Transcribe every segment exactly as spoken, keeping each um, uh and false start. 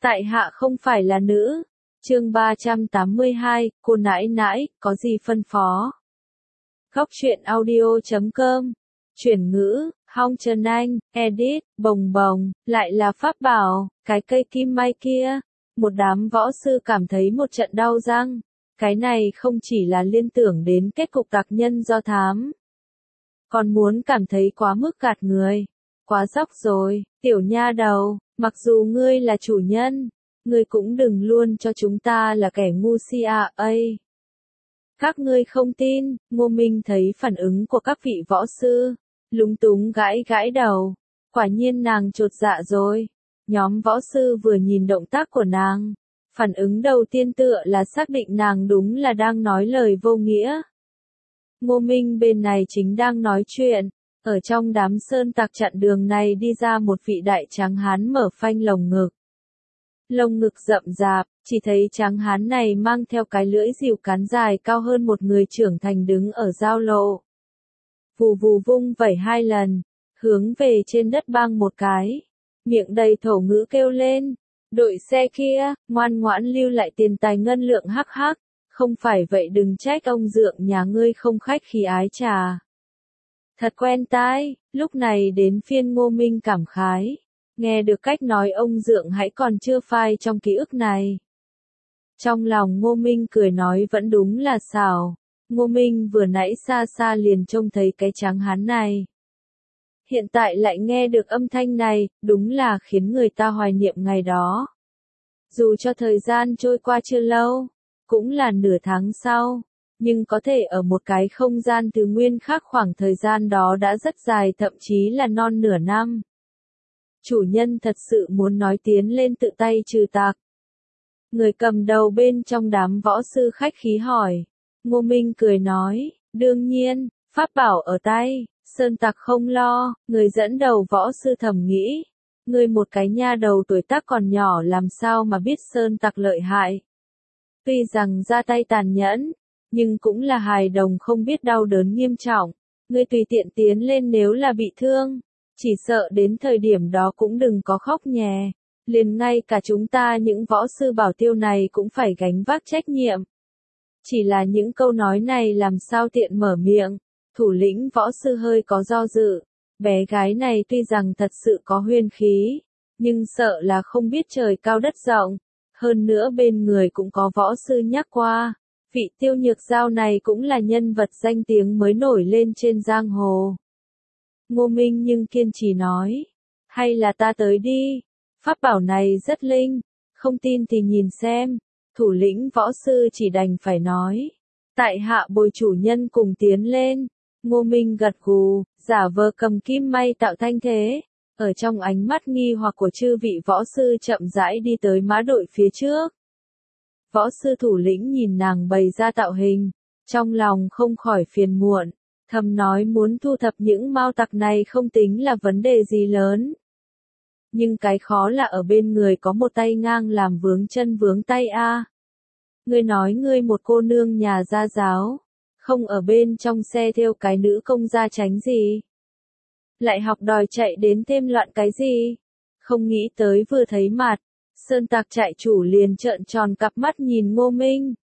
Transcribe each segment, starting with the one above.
Tại hạ không phải là nữ. Chương ba trăm tám mươi hai, cô nãi nãi, có gì phân phó? Góc truyện audio chấm com. Chuyển ngữ, Hong Trần Anh, edit, bồng bồng, lại là pháp bảo, cái cây kim may kia. Một đám võ sư cảm thấy một trận đau răng. Cái này không chỉ là liên tưởng đến kết cục tặc nhân do thám. Còn muốn cảm thấy quá mức gạt người. Quá dốc rồi, tiểu nha đầu, mặc dù ngươi là chủ nhân, ngươi cũng đừng luôn cho chúng ta là kẻ ngu si à ây. Các ngươi không tin, Ngô Minh thấy phản ứng của các vị võ sư, lúng túng gãi gãi đầu. Quả nhiên nàng chột dạ rồi. Nhóm võ sư vừa nhìn động tác của nàng, phản ứng đầu tiên tựa là xác định nàng đúng là đang nói lời vô nghĩa. Ngô Minh bên này chính đang nói chuyện, ở trong đám sơn tặc chặn đường này đi ra một vị đại tráng hán mở phanh lồng ngực. Lồng ngực rậm rạp, chỉ thấy tráng hán này mang theo cái lưỡi rìu cán dài cao hơn một người trưởng thành đứng ở giao lộ. Vù vù vung vẩy hai lần, hướng về trên đất bang một cái, miệng đầy thổ ngữ kêu lên, đội xe kia, ngoan ngoãn lưu lại tiền tài ngân lượng hắc hắc, không phải vậy đừng trách ông dượng nhà ngươi không khách khí ái trà. Thật quen tai, lúc này đến phiên Ngô Minh cảm khái, nghe được cách nói ông dượng hãy còn chưa phai trong ký ức này. Trong lòng Ngô Minh cười nói vẫn đúng là xảo, Ngô Minh vừa nãy xa xa liền trông thấy cái tráng hán này. Hiện tại lại nghe được âm thanh này, đúng là khiến người ta hoài niệm ngày đó. Dù cho thời gian trôi qua chưa lâu, cũng là nửa tháng sau, nhưng có thể ở một cái không gian từ nguyên khác khoảng thời gian đó đã rất dài thậm chí là non nửa năm. Chủ nhân thật sự muốn nói tiến lên tự tay trừ tặc. Người cầm đầu bên trong đám võ sư khách khí hỏi. Ngô Minh cười nói, đương nhiên, pháp bảo ở tay, sơn tặc không lo, người dẫn đầu võ sư thầm nghĩ. Người một cái nha đầu tuổi tác còn nhỏ làm sao mà biết sơn tặc lợi hại. Tuy rằng ra tay tàn nhẫn, nhưng cũng là hài đồng không biết đau đớn nghiêm trọng. Người tùy tiện tiến lên nếu là bị thương, chỉ sợ đến thời điểm đó cũng đừng có khóc nhè. Liền ngay cả chúng ta những võ sư bảo tiêu này cũng phải gánh vác trách nhiệm. Chỉ là những câu nói này làm sao tiện mở miệng, thủ lĩnh võ sư hơi có do dự. Bé gái này tuy rằng thật sự có huyên khí, nhưng sợ là không biết trời cao đất rộng. Hơn nữa bên người cũng có võ sư nhắc qua, vị Tiêu Nhược Giao này cũng là nhân vật danh tiếng mới nổi lên trên giang hồ. Ngô Minh nhưng kiên trì nói, hay là ta tới đi, pháp bảo này rất linh, không tin thì nhìn xem. Thủ lĩnh võ sư chỉ đành phải nói, tại hạ bồi chủ nhân cùng tiến lên. Ngô Minh gật gù, giả vờ cầm kim may tạo thanh thế, ở trong ánh mắt nghi hoặc của chư vị võ sư chậm rãi đi tới mã đội phía trước. Võ sư thủ lĩnh nhìn nàng bày ra tạo hình, trong lòng không khỏi phiền muộn, thầm nói muốn thu thập những mao tặc này không tính là vấn đề gì lớn. Nhưng cái khó là ở bên người có một tay ngang làm vướng chân vướng tay a. Ngươi nói ngươi một cô nương nhà gia giáo, không ở bên trong xe theo cái nữ công gia tránh gì. Lại học đòi chạy đến thêm loạn cái gì. Không nghĩ tới vừa thấy mặt, sơn tặc trại chủ liền trợn tròn cặp mắt nhìn Ngô Minh.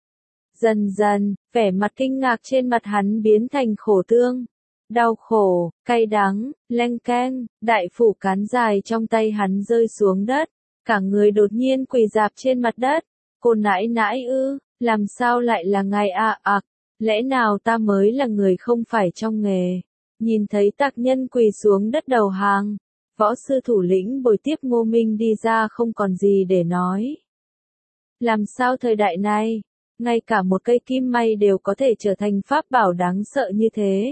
Dần dần, vẻ mặt kinh ngạc trên mặt hắn biến thành khổ tương. Đau khổ, cay đắng, leng keng, đại phủ cán dài trong tay hắn rơi xuống đất, cả người đột nhiên quỳ rạp trên mặt đất. Cô nãi nãi ư, làm sao lại là ngài à ạc, lẽ nào ta mới là người không phải trong nghề. Nhìn thấy tặc nhân quỳ xuống đất đầu hàng, võ sư thủ lĩnh bồi tiếp Ngô Minh đi ra không còn gì để nói. Làm sao thời đại này, ngay cả một cây kim may đều có thể trở thành pháp bảo đáng sợ như thế.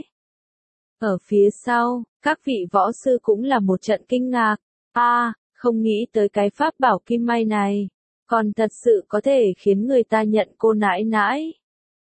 Ở phía sau, các vị võ sư cũng là một trận kinh ngạc. A, à, không nghĩ tới cái pháp bảo kim may này, còn thật sự có thể khiến người ta nhận cô nãi nãi.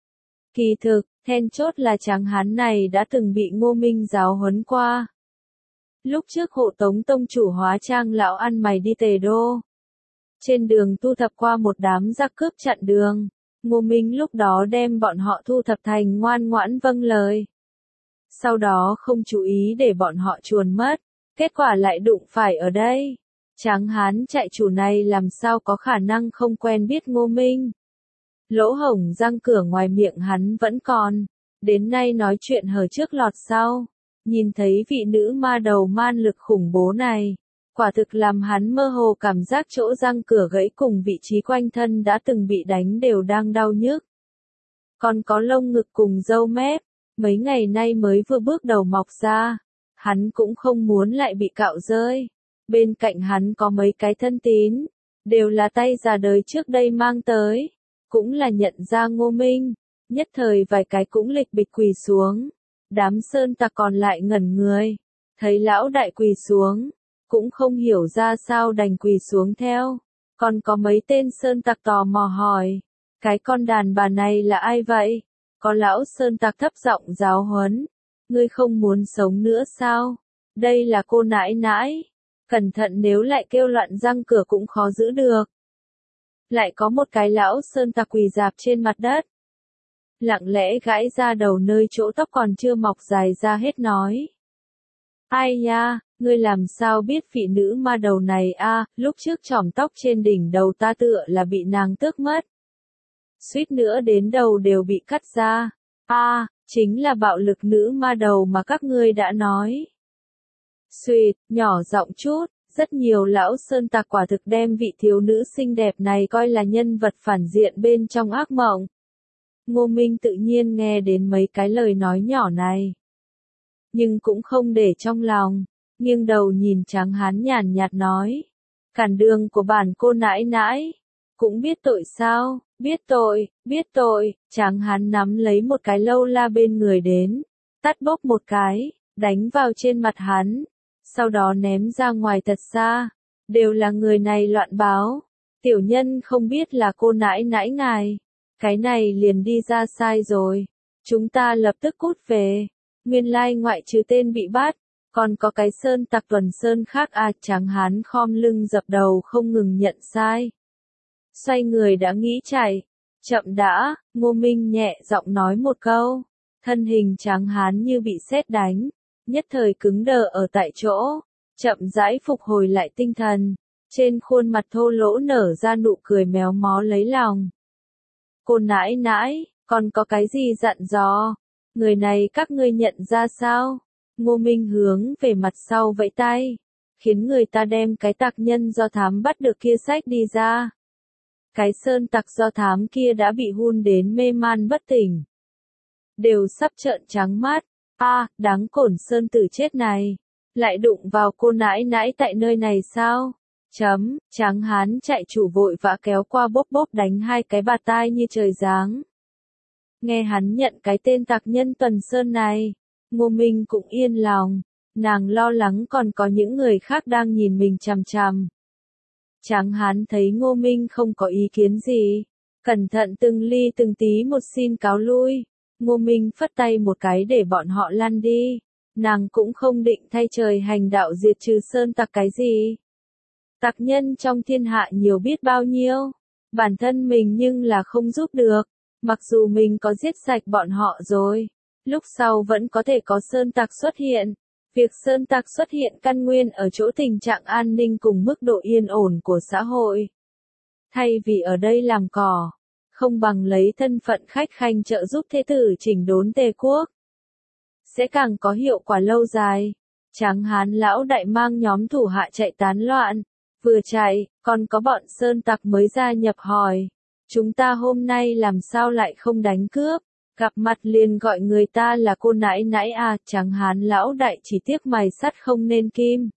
Kỳ thực, then chốt là tráng hán này đã từng bị Ngô Minh giáo huấn qua. Lúc trước hộ tống tông chủ hóa trang lão ăn mày đi Tề Đô. Trên đường thu thập qua một đám giặc cướp chặn đường, Ngô Minh lúc đó đem bọn họ thu thập thành ngoan ngoãn vâng lời. Sau đó không chú ý để bọn họ chuồn mất, kết quả lại đụng phải ở đây. Tráng hán chạy chủ này làm sao có khả năng không quen biết Ngô Minh. Lỗ hổng răng cửa ngoài miệng hắn vẫn còn, đến nay nói chuyện hở trước lọt sau. Nhìn thấy vị nữ ma đầu man lực khủng bố này, quả thực làm hắn mơ hồ cảm giác chỗ răng cửa gãy cùng vị trí quanh thân đã từng bị đánh đều đang đau nhức. Còn có lông ngực cùng râu mép, mấy ngày nay mới vừa bước đầu mọc ra, hắn cũng không muốn lại bị cạo rơi. Bên cạnh hắn có mấy cái thân tín, đều là tay già đời trước đây mang tới, cũng là nhận ra Ngô Minh, nhất thời vài cái cũng lịch bịch quỳ xuống. Đám sơn tặc còn lại ngẩn người, thấy lão đại quỳ xuống, cũng không hiểu ra sao đành quỳ xuống theo. Còn có mấy tên sơn tặc tò mò hỏi, cái con đàn bà này là ai vậy? Có lão sơn tặc thấp giọng giáo huấn, ngươi không muốn sống nữa sao? Đây là cô nãi nãi, cẩn thận nếu lại kêu loạn răng cửa cũng khó giữ được. Lại có một cái lão sơn tặc quỳ rạp trên mặt đất, lặng lẽ gãi ra đầu nơi chỗ tóc còn chưa mọc dài ra hết nói. Ai nha, ngươi làm sao biết vị nữ ma đầu này a? À, lúc trước chòm tóc trên đỉnh đầu ta tựa là bị nàng tước mất. Suýt nữa đến đầu đều bị cắt ra. A, à, chính là bạo lực nữ ma đầu mà các ngươi đã nói. Xuyệt, nhỏ giọng chút, rất nhiều lão sơn tặc quả thực đem vị thiếu nữ xinh đẹp này coi là nhân vật phản diện bên trong ác mộng. Ngô Minh tự nhiên nghe đến mấy cái lời nói nhỏ này, nhưng cũng không để trong lòng, nghiêng đầu nhìn Tráng hán nhàn nhạt nói, cản đường của bản cô nãi nãi, cũng biết tội sao? Biết tội, biết tội. Tráng hán nắm lấy một cái lâu la bên người đến, tát bóp một cái, đánh vào trên mặt hắn, sau đó ném ra ngoài thật xa. Đều là người này loạn báo, tiểu nhân không biết là cô nãi nãi ngài. Cái này liền đi ra sai rồi, chúng ta lập tức cút về. Nguyên lai ngoại trừ tên bị bắt, còn có cái sơn tặc tuần sơn khác à. Tráng hán khom lưng dập đầu không ngừng nhận sai. Xoay người đã nghĩ chạy, chậm đã. Ngô Minh nhẹ giọng nói một câu, thân hình Tráng hán như bị sét đánh, nhất thời cứng đờ ở tại chỗ, chậm rãi phục hồi lại tinh thần, trên khuôn mặt thô lỗ nở ra nụ cười méo mó lấy lòng. Cô nãi nãi, còn có cái gì dặn dò? Người này các ngươi nhận ra sao? Ngô Minh hướng về mặt sau vẫy tay, khiến người ta đem cái tặc nhân do thám bắt được kia xách đi ra. Cái sơn tặc do thám kia đã bị hun đến mê man bất tỉnh, đều sắp trợn trắng mắt. A, à, đáng cổn sơn tử chết này, lại đụng vào cô nãi nãi tại nơi này sao? Chấm, Tráng hán chạy chủ vội vã kéo qua bóp bóp đánh hai cái bạt tai như trời giáng. Nghe hắn nhận cái tên tặc nhân tuần sơn này, Ngô Minh cũng yên lòng, nàng lo lắng còn có những người khác đang nhìn mình chằm chằm. Tráng hán thấy Ngô Minh không có ý kiến gì, cẩn thận từng ly từng tí một xin cáo lui. Ngô Minh phất tay một cái để bọn họ lăn đi, nàng cũng không định thay trời hành đạo diệt trừ sơn tặc cái gì. Tặc nhân trong thiên hạ nhiều biết bao nhiêu, bản thân mình nhưng là không giúp được, mặc dù mình có giết sạch bọn họ rồi, lúc sau vẫn có thể có sơn tặc xuất hiện. Việc sơn tặc xuất hiện căn nguyên ở chỗ tình trạng an ninh cùng mức độ yên ổn của xã hội. Thay vì ở đây làm cỏ, không bằng lấy thân phận khách khanh trợ giúp thế tử chỉnh đốn Tề quốc, sẽ càng có hiệu quả lâu dài. Tráng hán lão đại mang nhóm thủ hạ chạy tán loạn, vừa chạy, còn có bọn sơn tặc mới gia nhập hỏi, chúng ta hôm nay làm sao lại không đánh cướp? Gặp mặt liền gọi người ta là cô nãi nãi à. Tráng hán lão đại chỉ tiếc mày sắt không nên kim.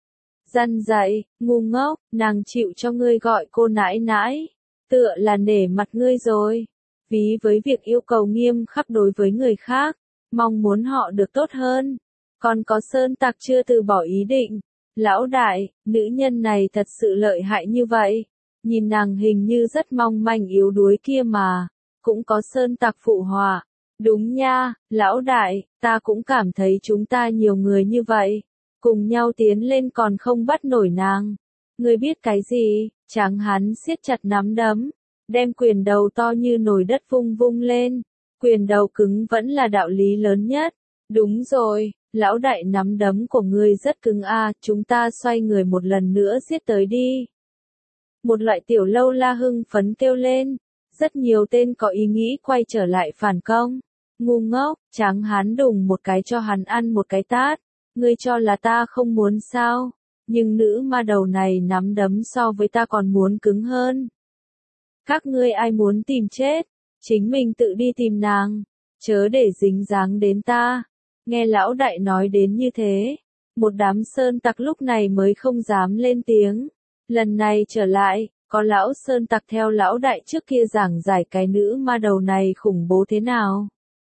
Răn dạy, ngu ngốc, nàng chịu cho ngươi gọi cô nãi nãi, tựa là nể mặt ngươi rồi. Ví với việc yêu cầu nghiêm khắc đối với người khác, mong muốn họ được tốt hơn. Còn có sơn tặc chưa từ bỏ ý định. Lão đại, nữ nhân này thật sự lợi hại như vậy. Nhìn nàng hình như rất mong manh yếu đuối kia mà. Cũng có sơn tặc phụ họa. Đúng nha, lão đại, ta cũng cảm thấy chúng ta nhiều người như vậy. Cùng nhau tiến lên còn không bắt nổi nàng. Ngươi biết cái gì? Tráng hán siết chặt nắm đấm, đem quyền đầu to như nồi đất vung vung lên. Quyền đầu cứng vẫn là đạo lý lớn nhất. Đúng rồi, Lão đại nắm đấm của ngươi rất cứng a, chúng ta xoay người một lần nữa giết tới đi. Một loại tiểu lâu la hưng phấn kêu lên, rất nhiều tên có ý nghĩ quay trở lại phản công. Ngu ngốc, Tráng Hán đùng một cái cho hắn ăn một cái tát, ngươi cho là ta không muốn sao, nhưng nữ ma đầu này nắm đấm so với ta còn muốn cứng hơn. Các ngươi ai muốn tìm chết, chính mình tự đi tìm nàng, chớ để dính dáng đến ta. Nghe lão đại nói đến như thế, một đám sơn tặc lúc này mới không dám lên tiếng. Lần này trở lại, có lão sơn tặc theo lão đại trước kia giảng giải cái nữ ma đầu này khủng bố thế nào.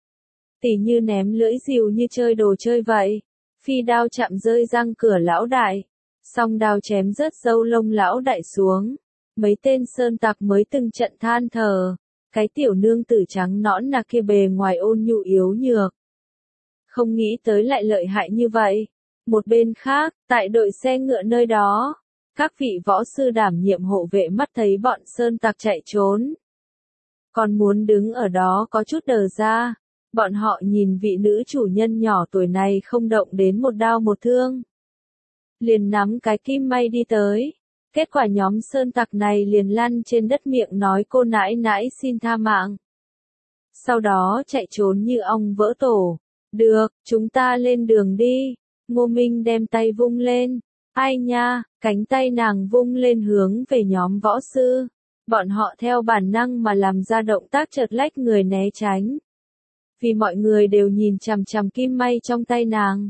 Tỉ như ném lưỡi rìu như chơi đồ chơi vậy, phi đao chạm rơi răng cửa lão đại, song đao chém rớt râu lông lão đại xuống. Mấy tên sơn tặc mới từng trận than thở, cái tiểu nương tử trắng nõn là kia bề ngoài ôn nhu yếu nhược. Không nghĩ tới lại lợi hại như vậy. Một bên khác, tại đội xe ngựa nơi đó, các vị võ sư đảm nhiệm hộ vệ mắt thấy bọn sơn tặc chạy trốn. Còn muốn đứng ở đó có chút đờ ra, bọn họ nhìn vị nữ chủ nhân nhỏ tuổi này không động đến một đao một thương. Liền nắm cái kim may đi tới. Kết quả nhóm sơn tặc này liền lăn trên đất miệng nói cô nãi nãi xin tha mạng. Sau đó chạy trốn như ong vỡ tổ. Được, chúng ta lên đường đi. Ngô Minh đem tay vung lên. Ai nha, cánh tay nàng vung lên hướng về nhóm võ sư. Bọn họ theo bản năng mà làm ra động tác chợt lách người né tránh. Vì mọi người đều nhìn chằm chằm kim may trong tay nàng.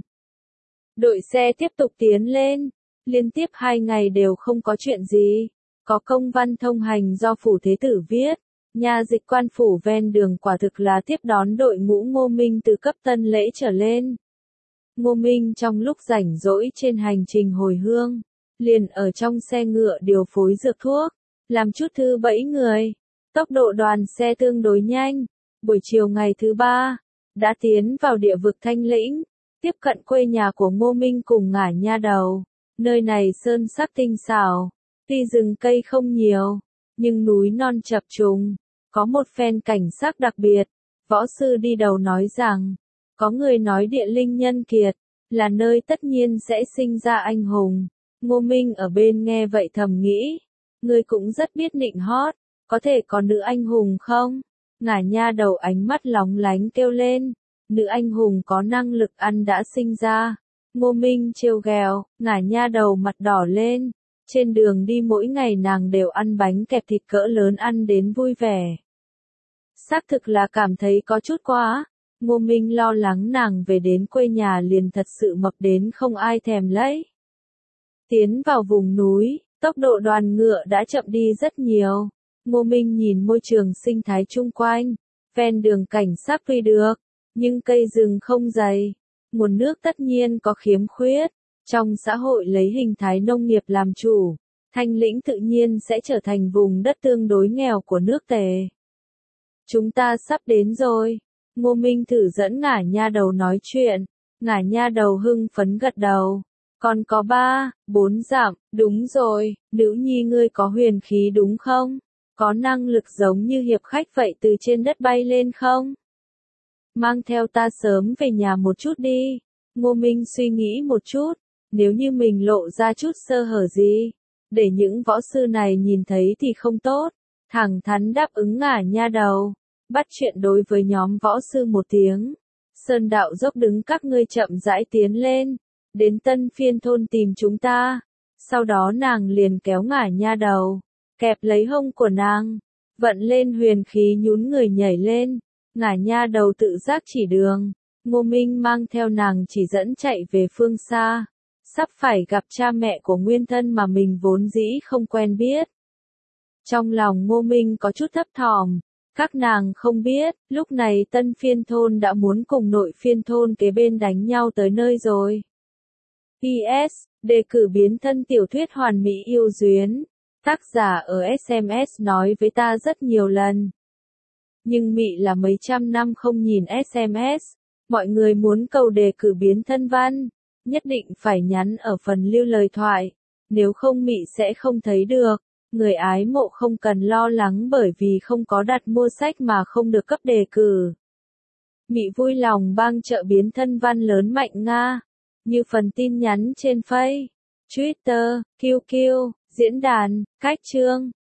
Đội xe tiếp tục tiến lên. Liên tiếp hai ngày đều không có chuyện gì. Có công văn thông hành do phủ thế tử viết. Nhà dịch quan phủ ven đường quả thực là tiếp đón đội ngũ Ngô Minh từ cấp tân lễ trở lên. Ngô Minh trong lúc rảnh rỗi trên hành trình hồi hương, liền ở trong xe ngựa điều phối dược thuốc, làm chút thư bẫy người. Tốc độ đoàn xe tương đối nhanh. Buổi chiều ngày thứ ba, đã tiến vào địa vực Thanh Lĩnh, tiếp cận quê nhà của Ngô Minh cùng Ngả Nha Đầu. Nơi này sơn sắc tinh xảo, tuy rừng cây không nhiều, nhưng núi non chập trùng, có một phen cảnh sắc đặc biệt. Võ sư đi đầu nói rằng, có người nói địa linh nhân kiệt, là nơi tất nhiên sẽ sinh ra anh hùng. Ngô Minh ở bên nghe vậy thầm nghĩ, người cũng rất biết nịnh hót, có thể có nữ anh hùng không? Ngả Nha Đầu ánh mắt lóng lánh kêu lên, nữ anh hùng có năng lực ăn đã sinh ra. Ngô Minh trêu ghẹo, Ngả Nha Đầu mặt đỏ lên, trên đường đi mỗi ngày nàng đều ăn bánh kẹp thịt cỡ lớn ăn đến vui vẻ. Xác thực là cảm thấy có chút quá, Ngô Minh lo lắng nàng về đến quê nhà liền thật sự mập đến không ai thèm lấy. Tiến vào vùng núi, tốc độ đoàn ngựa đã chậm đi rất nhiều. Ngô Minh nhìn môi trường sinh thái chung quanh, ven đường cảnh sắc tuy được, nhưng cây rừng không dày. Nguồn nước tất nhiên có khiếm khuyết. Trong xã hội lấy hình thái nông nghiệp làm chủ, Thanh Lĩnh tự nhiên sẽ trở thành vùng đất tương đối nghèo của nước Tề. Chúng ta sắp đến rồi. Ngô Minh thử dẫn Ngả Nha Đầu nói chuyện. Ngả Nha Đầu hưng phấn gật đầu. Còn có ba, bốn dặm, đúng rồi, nữ nhi ngươi có huyền khí đúng không? Có năng lực giống như hiệp khách vậy từ trên đất bay lên không? Mang theo ta sớm về nhà một chút đi. Ngô Minh suy nghĩ một chút, nếu như mình lộ ra chút sơ hở gì, để những võ sư này nhìn thấy thì không tốt. Thẳng thắn đáp ứng Ngả Nha Đầu, bắt chuyện đối với nhóm võ sư một tiếng. Sơn đạo dốc đứng các ngươi chậm rãi tiến lên, đến Tân Phiên thôn tìm chúng ta. Sau đó nàng liền kéo Ngả Nha Đầu, kẹp lấy hông của nàng, vận lên huyền khí nhún người nhảy lên. Ngả Nha Đầu tự giác chỉ đường, Ngô Minh mang theo nàng chỉ dẫn chạy về phương xa, sắp phải gặp cha mẹ của nguyên thân mà mình vốn dĩ không quen biết. Trong lòng Ngô Minh có chút thấp thỏm, các nàng không biết, lúc này Tân Phiên thôn đã muốn cùng Nội Phiên thôn kế bên đánh nhau tới nơi rồi. pê ét, đề cử biến thân tiểu thuyết hoàn mỹ yêu duyên. Tác giả ở ét em ét nói với ta rất nhiều lần. Nhưng Mị là mấy trăm năm không nhìn ét em ét. Mọi người muốn cầu đề cử biến thân văn, nhất định phải nhắn ở phần lưu lời thoại. Nếu không Mị sẽ không thấy được. Người ái mộ không cần lo lắng bởi vì không có đặt mua sách mà không được cấp đề cử. Mị vui lòng bang trợ biến thân văn lớn mạnh Nga, như phần tin nhắn trên Face, Twitter, quy quy, diễn đàn, cách chương.